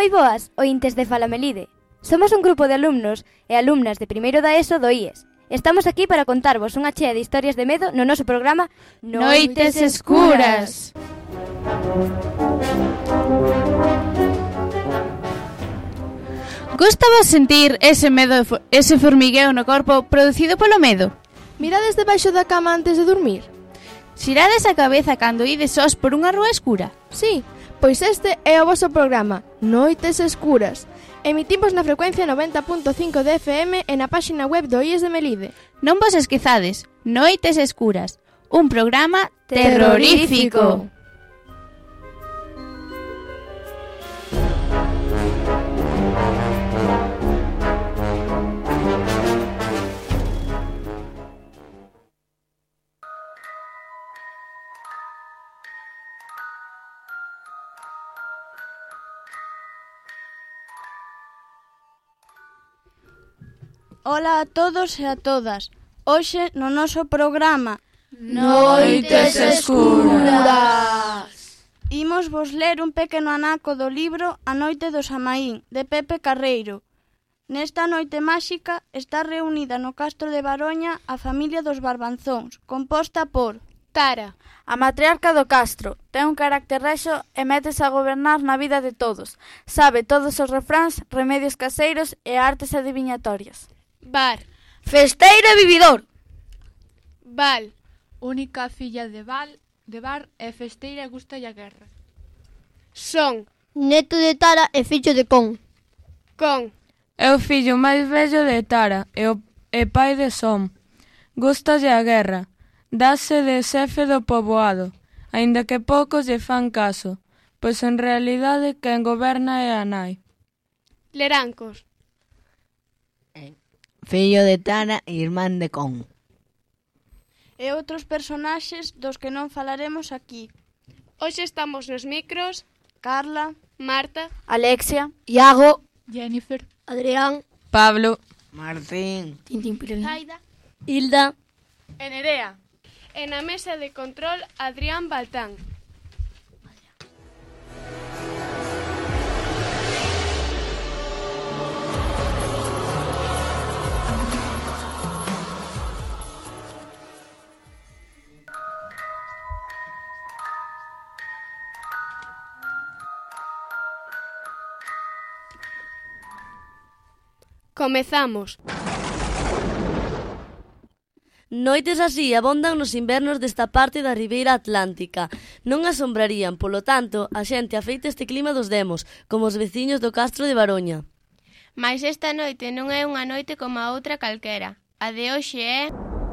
Moi boas, ointes de Falamelide. Somos un grupo de alumnos e alumnas de primeiro da ESO do IES. Estamos aquí para contarvos unha chea de historias de medo no noso programa Noites Escuras. Gustaba sentir ese medo, ese formigueo no corpo producido polo medo? Mirades debaixo da cama antes de dormir? Xirades a cabeza cando ides sós por unha rúa escura? Sí, pois este é o voso programa Noites Escuras. Emitimos na frecuencia 90.5 de FM e na páxina web do IES de Melide. Non vos esquezades, Noites Escuras, un programa terrorífico. Ola a todos e a todas. Hoxe no noso programa Noites Escuras. Imos vos ler un pequeno anaco do libro A noite do Samaín, de Pepe Carreiro. Nesta noite máxica está reunida no castro de Baroña a familia dos Barbanzóns, composta por Tara, a matriarca do castro, ten un carácter rexo e métese a gobernar na vida de todos. Sabe todos os refráns, remedios caseiros e artes adiviñatorias. Bar, festeiro e vividor. Val, única filla de Bar e festeira e gusta a guerra. Son, neto de Tara e fillo de Con. Con, é o fillo máis vello de Tara e pai de Som. Gústalle a guerra, dáse de xefe do poboado, aínda que poucos lle fan caso, pois en realidade quen goberna é a nai. Lerancos, fillo de Tara e irmán de Con. E outros personaxes dos que non falaremos aquí. Hoxe estamos nos micros Carla, Marta, Alexia, Iago, Jennifer, Adrián, Pablo, Martín, Tintín Pirelli, Zaida, Hilda e Nerea. E na mesa de control Adrián Baltán. Comezamos. Noites así abondan nos invernos desta parte da ribeira atlántica. Non asombrarían, polo tanto, a xente afeita este clima dos demos, como os veciños do castro de Baroña. Mais esta noite non é unha noite como a outra calquera. A de hoxe é...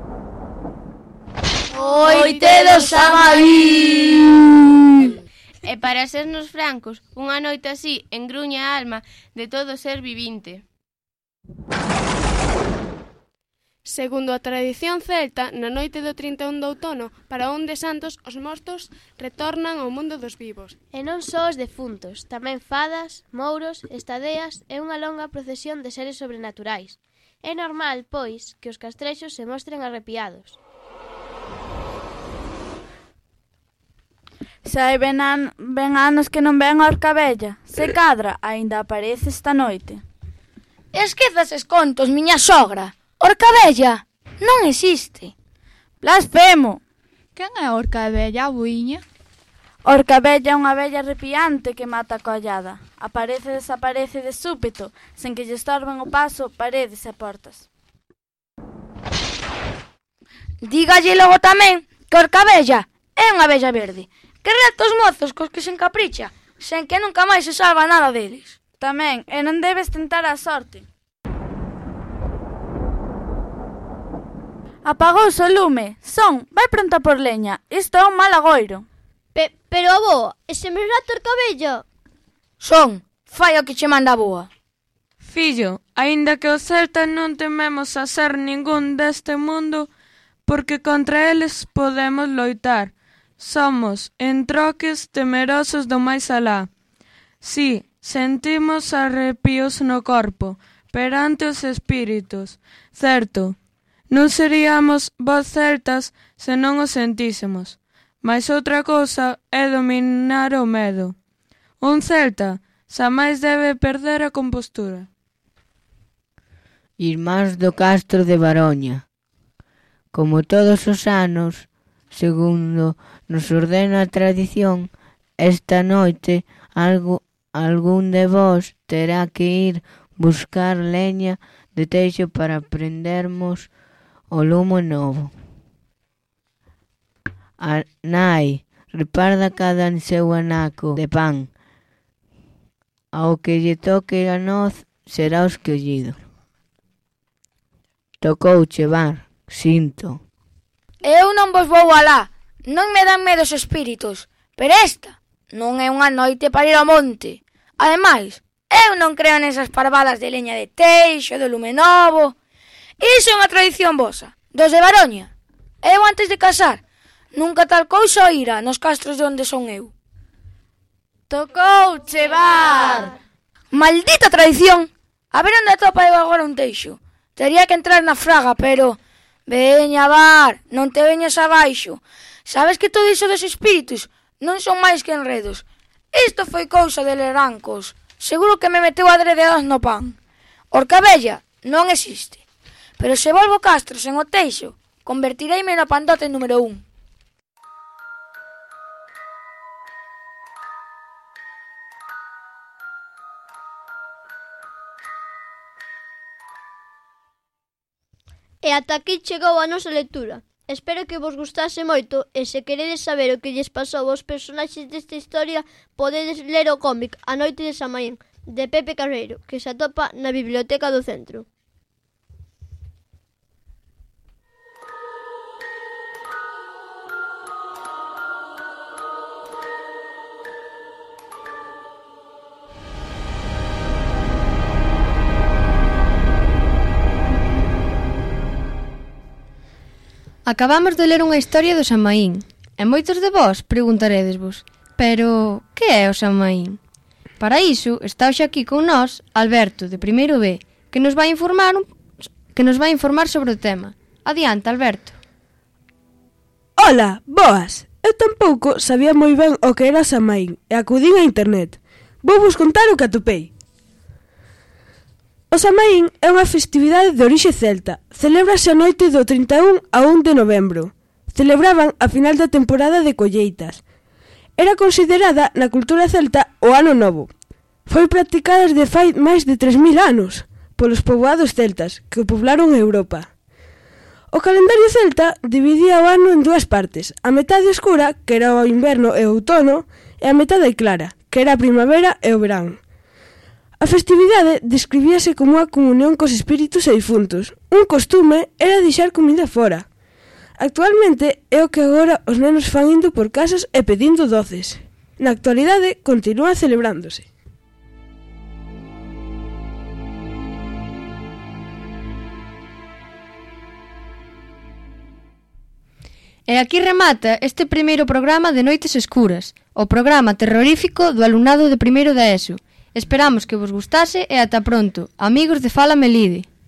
Noite do Samaín! E para sernos francos, unha noite así engruña a alma de todo ser vivinte. Segundo a tradición celta, na noite do 31 de outono, para un de santos, os mortos retornan ao mundo dos vivos. E non só os defuntos, tamén fadas, mouros, estadeas e unha longa procesión de seres sobrenaturais. É normal, pois, que os castrexos se mostren arrepiados. Xa hai ben anos que non ven a Orcabella. Se cadra, aínda aparece esta noite. Esquezas es contos, miña sogra. Orcabella non existe. Blasfemo! Quen é a Orcabella, a buíña? Orcabella é unha vella arrepiante que mata a collada. Aparece e desaparece de súpeto, sen que lle estorben o paso paredes e portas. Dígalle logo tamén que Orcabella é unha vella verde, que reta os mozos cos que se encapricha, sen que nunca máis se salva nada deles. Tamén, e non debes tentar a sorte. Apagouse o lume. Son, vai pronto por leña. Isto é un mal agoiro. Pero, avó, ese me rato Orcabella. Son, fai o que che manda a boa. Fillo, aínda que os celtas non tememos a ser ningún deste mundo, porque contra eles podemos loitar. Somos, en troques, temerosos do máis alá. Si, sentimos arrepios no corpo, perante os espíritus. Certo, non seríamos vos celtas se non o sentísemos. Mais outra cousa é dominar o medo. Un celta Xamais debe perder a compostura. Irmáns do Castro de Baroña. Como todos os anos, segundo nos ordena a tradición, esta noite algún de vós terá que ir buscar leña de teixo para prendermos o lume novo. A nai reparda cada en seu anaco de pan. Ao que lle toque a noz será o escollido. Tocouche, Bar, sinto. Eu non vos vou alá, non me dan medo os espíritus, pero esta non é unha noite para ir ao monte. Ademais, eu non creo nesas parvadas de leña de teixo, de lume novo. Iso é unha tradición vosa, dos de Baroña. Eu antes de casar, nunca tal cousa oíra nos castros de onde son eu. Tocouche, Bar! Maldita tradición! A ver onde atopa eu agora un teixo. Tería que entrar na fraga, pero... Veña, Bar, non te veñas abaixo. Sabes que todo iso dos espíritus non son máis que enredos. Isto foi cousa de lerancos. Seguro que me meteu adredeados no pan. Orcabella non existe. Pero se volvo castros en o teixo, convertireime na pandote número 1. E ata aquí chegou a nosa lectura. Espero que vos gustase moito e se queredes saber o que lles pasou aos personaxes desta historia podedes ler o cómic A noite de Samaín, de Pepe Carreiro, que se atopa na Biblioteca do Centro. Acabamos de ler unha historia do Samaín, e moitos de vós preguntaredesvos, pero que é o Samaín? Para iso está hoxe aquí con nós Alberto, de primeiro B, que nos vai informar sobre o tema. Adiante, Alberto. Ola, boas! Eu tampouco sabía moi ben o que era Samaín e acudín a internet. Vou vos contar o que atopei. O Samaín é unha festividade de orixe celta. Celébrase a noite do 31 a 1 de novembro. Celebraban a final da temporada de colleitas. Era considerada na cultura celta o Ano Novo. Foi practicada desde fai máis de 3.000 anos polos poboados celtas que poblaron Europa. O calendario celta dividía o ano en dúas partes, a metade escura, que era o inverno e o outono, e a metade clara, que era a primavera e o verán. A festividade describíase como unha comunión cos espíritus e difuntos. Un costume era deixar comida fora. Actualmente é o que agora os nenos fan indo por casas e pedindo doces. Na actualidade continúa celebrándose. E aquí remata este primeiro programa de Noites Escuras, o programa terrorífico do alumnado de primeiro da ESO. Esperamos que vos gustase e ata pronto, amigos de Fala Melide.